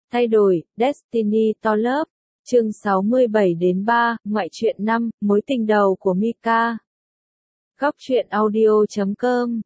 Thay đổi, Destiny to Love, chương 67-3, ngoại truyện 5, mối tình đầu của Mika. Góc truyện audio.com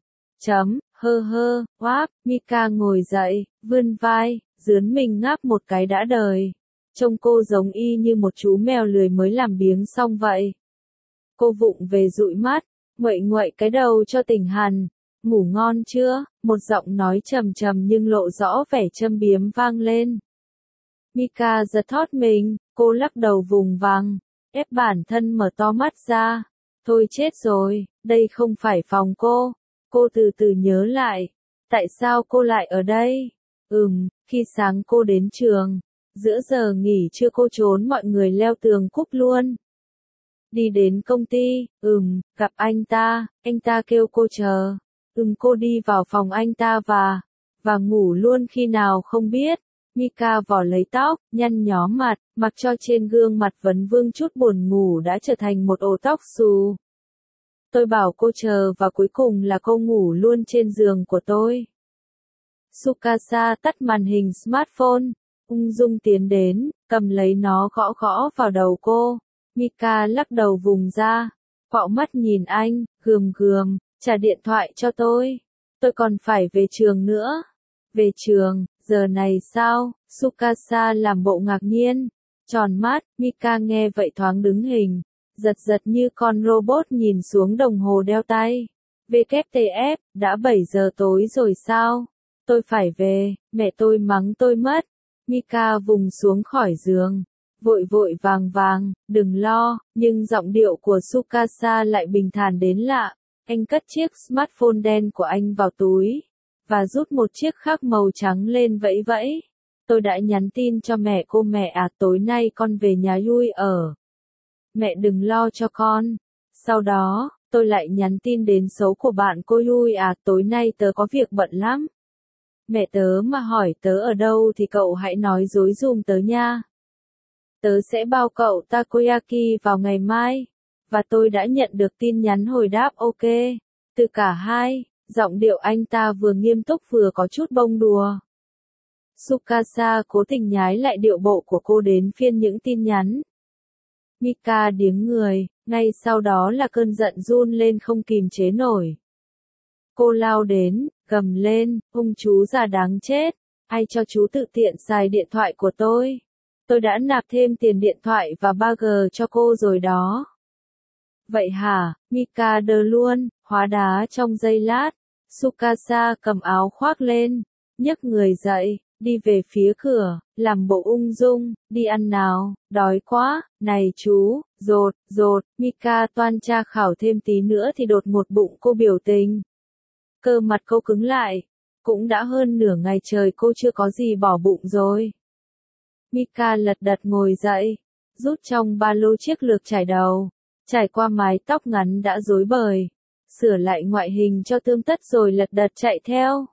Wap, Mika ngồi dậy, vươn vai, dướn mình ngáp một cái đã đời. Trông cô giống y như một chú mèo lười mới làm biếng xong vậy. Cô vụng về dụi mắt, nguậy nguậy cái đầu cho tỉnh hẳn. Ngủ ngon chưa? Một giọng nói trầm trầm nhưng lộ rõ vẻ châm biếm vang lên. Mika giật thót mình, cô lắc đầu vùng vằng, ép bản thân mở to mắt ra. Thôi chết rồi, đây không phải phòng cô. Cô từ từ nhớ lại. Tại sao cô lại ở đây? Khi sáng cô đến trường. Giữa giờ nghỉ trưa cô trốn mọi người leo tường cúp luôn. Đi đến công ty, gặp anh ta kêu cô chờ. Cô đi vào phòng anh ta và ngủ luôn khi nào không biết. Mika vò lấy tóc, nhăn nhó mặt, mặc cho trên gương mặt vấn vương chút buồn ngủ đã trở thành một ổ tóc xù. Tôi bảo cô chờ và cuối cùng là cô ngủ luôn trên giường của tôi. Tsukasa tắt màn hình smartphone, ung dung tiến đến, cầm lấy nó gõ gõ vào đầu cô. Mika lắc đầu vùng ra, quạo mắt nhìn anh, gườm, trả điện thoại cho tôi còn phải về trường nữa. Về trường, giờ này sao? Tsukasa làm bộ ngạc nhiên, tròn mắt. Mika nghe vậy thoáng đứng hình, giật như con robot nhìn xuống đồng hồ đeo tay. WTF, đã 7 giờ tối rồi sao? Tôi phải về, mẹ tôi mắng tôi mất. Mika vùng xuống khỏi giường, vội vàng, đừng lo, nhưng giọng điệu của Tsukasa lại bình thản đến lạ. Anh cất chiếc smartphone đen của anh vào túi, và rút một chiếc khác màu trắng lên vẫy. Tôi đã nhắn tin cho mẹ cô, mẹ à, tối nay con về nhà Yui ở. Mẹ đừng lo cho con. Sau đó, tôi lại nhắn tin đến số của bạn cô Yui à, tối nay tớ có việc bận lắm. Mẹ tớ mà hỏi tớ ở đâu thì cậu hãy nói dối giùm tớ nha. Tớ sẽ bao cậu takoyaki vào ngày mai. Và tôi đã nhận được tin nhắn hồi đáp ok, từ cả hai. Giọng điệu anh ta vừa nghiêm túc vừa có chút bông đùa. Tsukasa cố tình nhái lại điệu bộ của cô đến phiên những tin nhắn. Mika điếng người, ngay sau đó là cơn giận run lên không kìm chế nổi. Cô lao đến, gầm lên, chú già đáng chết, ai cho chú tự tiện xài điện thoại của tôi? Tôi đã nạp thêm tiền điện thoại và 3G cho cô rồi đó. Vậy hả? Mika đơ luôn, hóa đá trong giây lát. Tsukasa cầm áo khoác lên, nhấc người dậy, đi về phía cửa, làm bộ ung dung, đi ăn nào, đói quá, này chú, dột, Mika toan tra khảo thêm tí nữa thì đột một bụng cô biểu tình. Cơ mặt cô cứng lại, cũng đã hơn nửa ngày trời cô chưa có gì bỏ bụng rồi. Mika lật đật ngồi dậy, rút trong ba lô chiếc lược chải đầu, trải qua mái tóc ngắn đã rối bời, sửa lại ngoại hình cho tươm tất rồi lật đật chạy theo.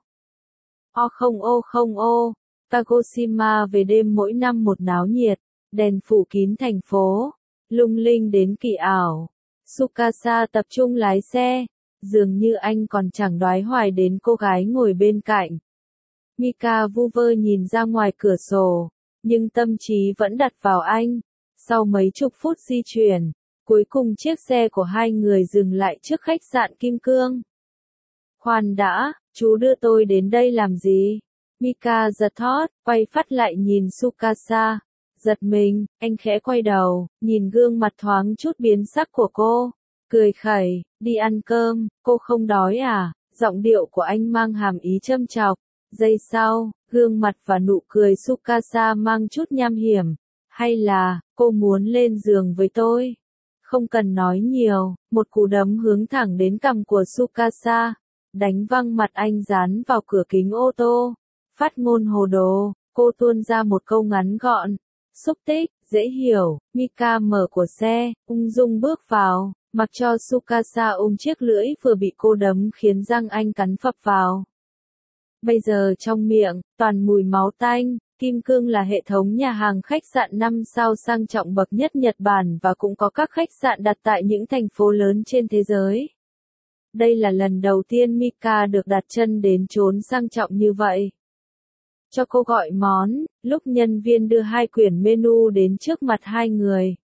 Không ô, Kagoshima về đêm mỗi năm một náo nhiệt, đèn phủ kín thành phố, lung linh đến kỳ ảo. Tsukasa tập trung lái xe, dường như anh còn chẳng đoái hoài đến cô gái ngồi bên cạnh. Mika vu vơ nhìn ra ngoài cửa sổ, nhưng tâm trí vẫn đặt vào anh. Sau mấy chục phút di chuyển, cuối cùng chiếc xe của hai người dừng lại trước khách sạn Kim Cương. Khoan đã, chú đưa tôi đến đây làm gì? Mika giật thót, quay phát lại nhìn Tsukasa. Giật mình, anh khẽ quay đầu, nhìn gương mặt thoáng chút biến sắc của cô. Cười khẩy, đi ăn cơm, cô không đói à? Giọng điệu của anh mang hàm ý châm chọc. Giây sau, gương mặt và nụ cười Tsukasa mang chút nham hiểm. Hay là, cô muốn lên giường với tôi? Không cần nói nhiều, một cú đấm hướng thẳng đến cằm của Tsukasa, đánh văng mặt anh dán vào cửa kính ô tô. Phát ngôn hồ đồ, cô tuôn ra một câu ngắn gọn. Xúc tích, dễ hiểu. Mika mở cửa xe, ung dung bước vào, mặc cho Tsukasa ôm chiếc lưỡi vừa bị cô đấm khiến răng anh cắn phập vào. Bây giờ trong miệng, toàn mùi máu tanh. Kim Cương là hệ thống nhà hàng khách sạn 5 sao sang trọng bậc nhất Nhật Bản và cũng có các khách sạn đặt tại những thành phố lớn trên thế giới. Đây là lần đầu tiên Mika được đặt chân đến chốn sang trọng như vậy. cho cô gọi món, lúc nhân viên đưa 2 quyển menu đến trước mặt hai người.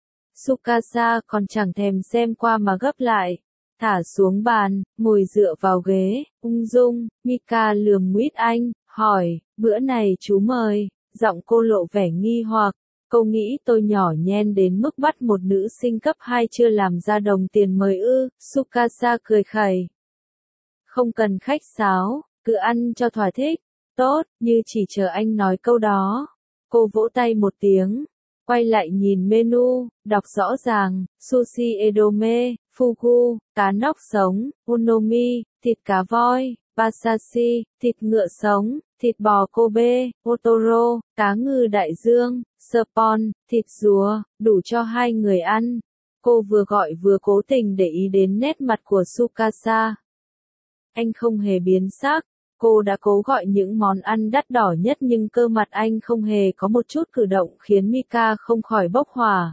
Tsukasa còn chẳng thèm xem qua mà gấp lại, thả xuống bàn, ngồi dựa vào ghế, ung dung. Mika lườm nguyết anh, hỏi, bữa này chú mời, giọng cô lộ vẻ nghi hoặc. Cô nghĩ tôi nhỏ nhen đến mức bắt một nữ sinh cấp 2 chưa làm ra đồng tiền mời ư? Tsukasa cười khẩy. Không cần khách sáo, cứ ăn cho thỏa thích. Tốt, như chỉ chờ anh nói câu đó. Cô vỗ tay một tiếng, quay lại nhìn menu, đọc rõ ràng, sushi edome, fugu, cá nóc sống, unomi, thịt cá voi, basashi, thịt ngựa sống, thịt bò Kobe, otoro, cá ngừ đại dương, serpon, thịt rùa, đủ cho 2 người ăn. Cô vừa gọi vừa cố tình để ý đến nét mặt của Tsukasa. Anh không hề biến sắc. Cô đã cố gọi những món ăn đắt đỏ nhất nhưng cơ mặt anh không hề có một chút cử động khiến Mika không khỏi bốc hỏa.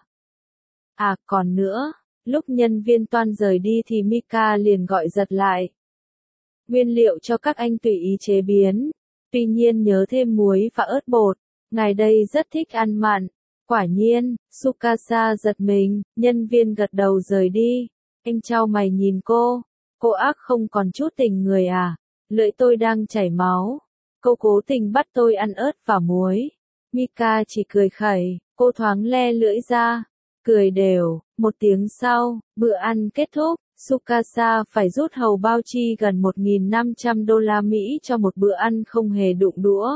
À còn nữa, lúc nhân viên toan rời đi thì Mika liền gọi giật lại. Nguyên liệu cho các anh tùy ý chế biến, tuy nhiên nhớ thêm muối và ớt bột, ngài đây rất thích ăn mặn. Quả nhiên, Tsukasa giật mình, nhân viên gật đầu rời đi. Anh chau mày nhìn cô ác không còn chút tình người à? Lưỡi tôi đang chảy máu. Cô cố tình bắt tôi ăn ớt và muối. Mika chỉ cười khẩy, cô thoáng le lưỡi ra, cười đều. Một tiếng sau, bữa ăn kết thúc, Tsukasa phải rút hầu bao chi gần 1.500 đô la Mỹ cho một bữa ăn không hề đụng đũa.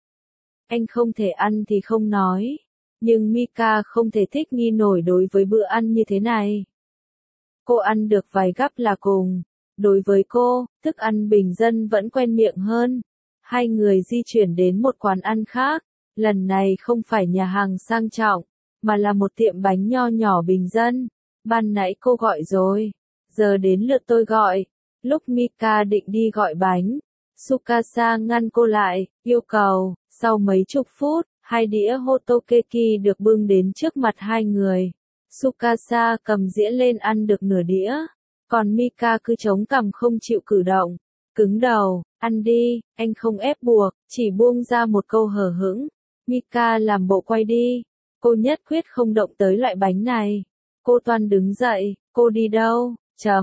Anh không thể ăn thì không nói, nhưng Mika không thể thích nghi nổi đối với bữa ăn như thế này. Cô ăn được vài gắp là cùng. Đối với cô, thức ăn bình dân vẫn quen miệng hơn. Hai người di chuyển đến một quán ăn khác, lần này không phải nhà hàng sang trọng, mà là một tiệm bánh nho nhỏ bình dân. Ban nãy cô gọi rồi, giờ đến lượt tôi gọi. Lúc Mika định đi gọi bánh, Tsukasa ngăn cô lại, yêu cầu. Sau mấy chục phút, 2 đĩa hotokeki được bưng đến trước mặt hai người. Tsukasa cầm dĩa lên ăn được nửa đĩa. Còn Mika cứ chống cằm không chịu cử động, cứng đầu, ăn đi, anh không ép buộc, chỉ buông ra một câu hờ hững. Mika làm bộ quay đi, cô nhất quyết không động tới loại bánh này. Cô toan đứng dậy, cô đi đâu?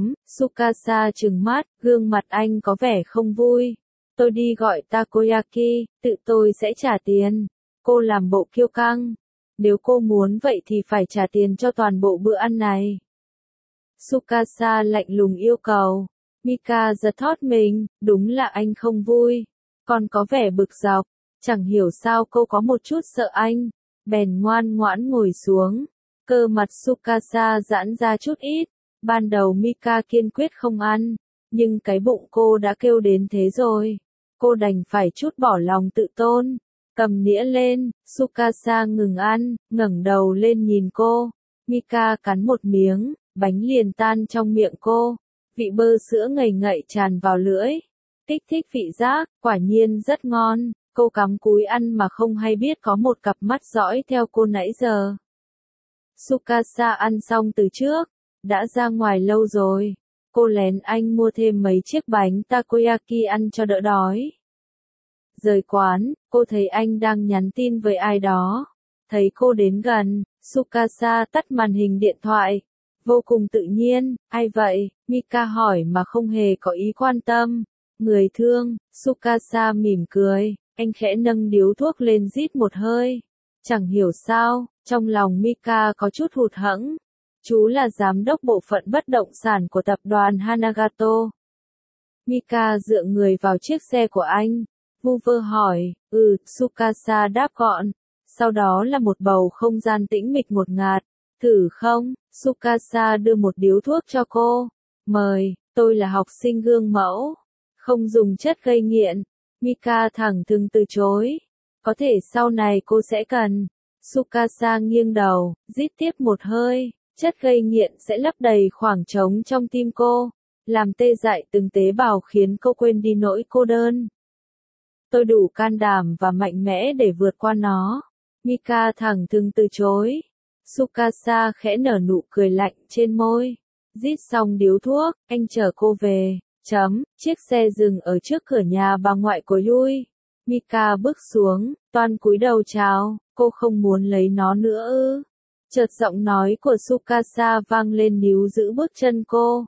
Tsukasa trừng mắt, gương mặt anh có vẻ không vui. Tôi đi gọi takoyaki, tự tôi sẽ trả tiền. Cô làm bộ kiêu căng. Nếu cô muốn vậy thì phải trả tiền cho toàn bộ bữa ăn này. Tsukasa lạnh lùng yêu cầu. Mika giật thót mình, đúng là anh không vui. Còn có vẻ bực dọc, chẳng hiểu sao cô có một chút sợ anh. Bèn ngoan ngoãn ngồi xuống. Cơ mặt Tsukasa giãn ra chút ít. Ban đầu Mika kiên quyết không ăn, nhưng cái bụng cô đã kêu đến thế rồi. Cô đành phải chút bỏ lòng tự tôn. Cầm nĩa lên, Tsukasa ngừng ăn, ngẩng đầu lên nhìn cô. Mika cắn một miếng, bánh liền tan trong miệng cô. Vị bơ sữa ngậy ngậy tràn vào lưỡi. Kích thích vị giác, quả nhiên rất ngon. Cô cắm cúi ăn mà không hay biết có một cặp mắt dõi theo cô nãy giờ. Tsukasa ăn xong từ trước, đã ra ngoài lâu rồi. Cô lén anh mua thêm mấy chiếc bánh takoyaki ăn cho đỡ đói. Rời quán, cô thấy anh đang nhắn tin với ai đó. Thấy cô đến gần, Tsukasa tắt màn hình điện thoại. Vô cùng tự nhiên, ai vậy? Mika hỏi mà không hề có ý quan tâm. Người thương, Tsukasa mỉm cười, anh khẽ nâng điếu thuốc lên rít một hơi. Chẳng hiểu sao, trong lòng Mika có chút hụt hẫng. Chú là giám đốc bộ phận bất động sản của tập đoàn Hanagato. Mika dựa người vào chiếc xe của anh. Vu vơ hỏi, Tsukasa đáp gọn. Sau đó là một bầu không gian tĩnh mịch ngột ngạt. Thử không? Tsukasa đưa một điếu thuốc cho cô. Mời, tôi là học sinh gương mẫu. Không dùng chất gây nghiện. Mika thẳng thừng từ chối. Có thể sau này cô sẽ cần. Tsukasa nghiêng đầu, rít tiếp một hơi. Chất gây nghiện sẽ lấp đầy khoảng trống trong tim cô. Làm tê dại từng tế bào khiến cô quên đi nỗi cô đơn. Tôi đủ can đảm và mạnh mẽ để vượt qua nó. Mika thẳng thừng từ chối. Tsukasa khẽ nở nụ cười lạnh trên môi. Rít xong điếu thuốc, anh chở cô về. Chiếc xe dừng ở trước cửa nhà bà ngoại của Yui. Mika bước xuống, toan cúi đầu chào, cô không muốn lấy nó nữa ư? Chợt giọng nói của Tsukasa vang lên níu giữ bước chân cô.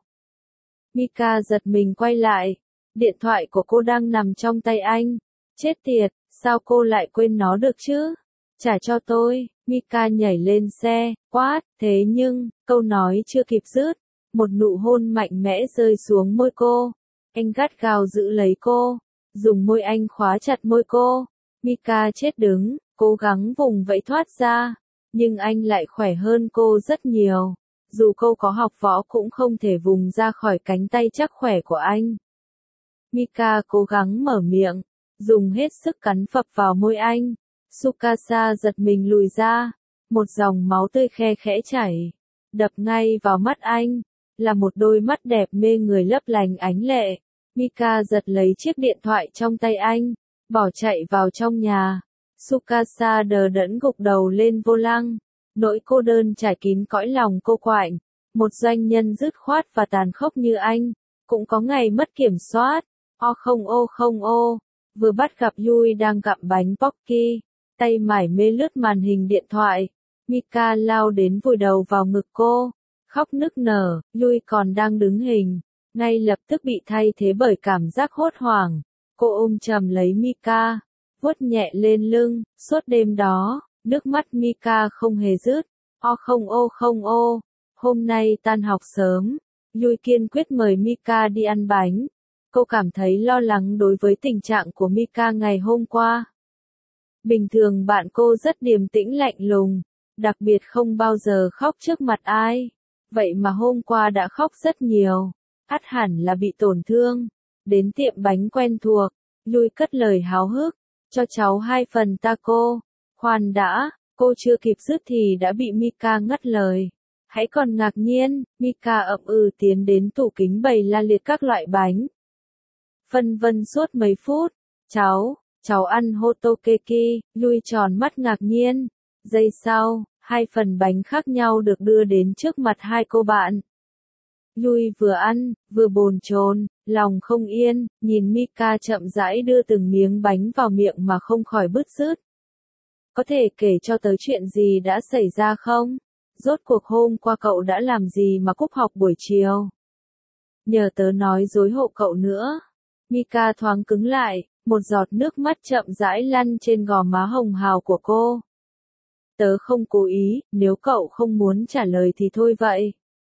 Mika giật mình quay lại, điện thoại của cô đang nằm trong tay anh. Chết tiệt, sao cô lại quên nó được chứ? Trả cho tôi. Mika nhảy lên xe, quát, thế nhưng, câu nói chưa kịp dứt, một nụ hôn mạnh mẽ rơi xuống môi cô. Anh gắt gao giữ lấy cô, dùng môi anh khóa chặt môi cô. Mika chết đứng, cố gắng vùng vẫy thoát ra, nhưng anh lại khỏe hơn cô rất nhiều. Dù cô có học võ cũng không thể vùng ra khỏi cánh tay chắc khỏe của anh. Mika cố gắng mở miệng, dùng hết sức cắn phập vào môi anh. Tsukasa giật mình lùi ra, một dòng máu tươi khe khẽ chảy, đập ngay vào mắt anh, là một đôi mắt đẹp mê người lấp lánh ánh lệ. Mika giật lấy chiếc điện thoại trong tay anh, bỏ chạy vào trong nhà. Tsukasa đờ đẫn gục đầu lên vô lăng, nỗi cô đơn trải kín cõi lòng cô quạnh. Một doanh nhân dứt khoát và tàn khốc như anh, cũng có ngày mất kiểm soát. Không ô, vừa bắt gặp Yui đang gặm bánh Pocky, tay mải mê lướt màn hình điện thoại. Mika lao đến vùi đầu vào ngực cô, khóc nức nở. Yui còn đang đứng hình, ngay lập tức bị thay thế bởi cảm giác hốt hoảng. Cô ôm chầm lấy Mika, vuốt nhẹ lên lưng. Suốt đêm đó, nước mắt Mika không hề dứt. Không ô, hôm nay tan học sớm, Yui kiên quyết mời Mika đi ăn bánh. Cô cảm thấy lo lắng đối với tình trạng của Mika ngày hôm qua. Bình thường bạn cô rất điềm tĩnh lạnh lùng, đặc biệt không bao giờ khóc trước mặt ai. Vậy mà hôm qua đã khóc rất nhiều, ắt hẳn là bị tổn thương. Đến tiệm bánh quen thuộc, Yui cất lời háo hức, cho cháu 2 phần taco. Khoan đã, cô chưa kịp dứt thì đã bị Mika ngắt lời. Hãy còn ngạc nhiên, Mika ậm ừ tiến đến tủ kính bày la liệt các loại bánh. Phân vân suốt mấy phút, cháu ăn hotokeki. Yui tròn mắt ngạc nhiên. Giây sau, 2 phần bánh khác nhau được đưa đến trước mặt hai cô bạn. Yui vừa ăn, vừa bồn chồn, lòng không yên, nhìn Mika chậm rãi đưa từng miếng bánh vào miệng mà không khỏi bứt rứt. Có thể kể cho tớ chuyện gì đã xảy ra không? Rốt cuộc hôm qua cậu đã làm gì mà cúp học buổi chiều? Nhờ tớ nói dối hộ cậu nữa. Mika thoáng cứng lại, một giọt nước mắt chậm rãi lăn trên gò má hồng hào của cô. Tớ không cố ý, nếu cậu không muốn trả lời thì thôi vậy.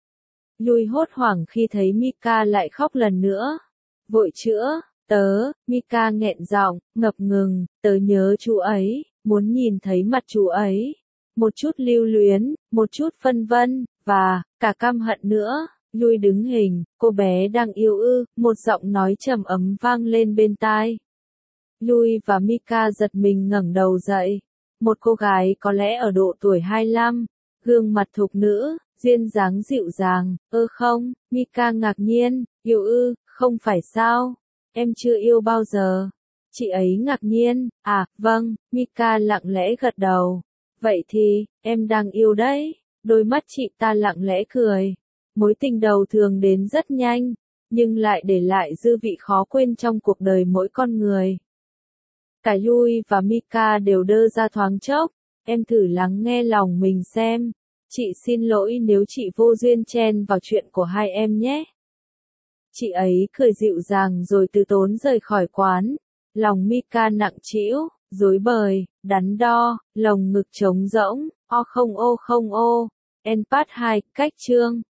Yui hốt hoảng khi thấy Mika lại khóc lần nữa. Vội chữa, Mika nghẹn giọng, ngập ngừng, tớ nhớ chú ấy, muốn nhìn thấy mặt chú ấy. Một chút lưu luyến, một chút phân vân, và, cả căm hận nữa. Yui đứng hình, cô bé đang yêu ư, một giọng nói trầm ấm vang lên bên tai. Yui và Mika giật mình ngẩng đầu dậy. Một cô gái có lẽ ở độ tuổi 25, gương mặt thục nữ, duyên dáng dịu dàng. Không, Mika ngạc nhiên, yêu ư, không phải sao, em chưa yêu bao giờ. Chị ấy ngạc nhiên, vâng, Mika lặng lẽ gật đầu. Vậy thì, em đang yêu đấy. Đôi mắt chị ta lặng lẽ cười. Mối tình đầu thường đến rất nhanh, nhưng lại để lại dư vị khó quên trong cuộc đời mỗi con người. Cả Yui và Mika đều đơ ra thoáng chốc. Em thử lắng nghe lòng mình xem. Chị xin lỗi nếu chị vô duyên chen vào chuyện của hai em nhé. Chị ấy cười dịu dàng rồi từ tốn rời khỏi quán. Lòng Mika nặng trĩu, rối bời, đắn đo, lồng ngực trống rỗng. Không ô. En part 2, cách chương.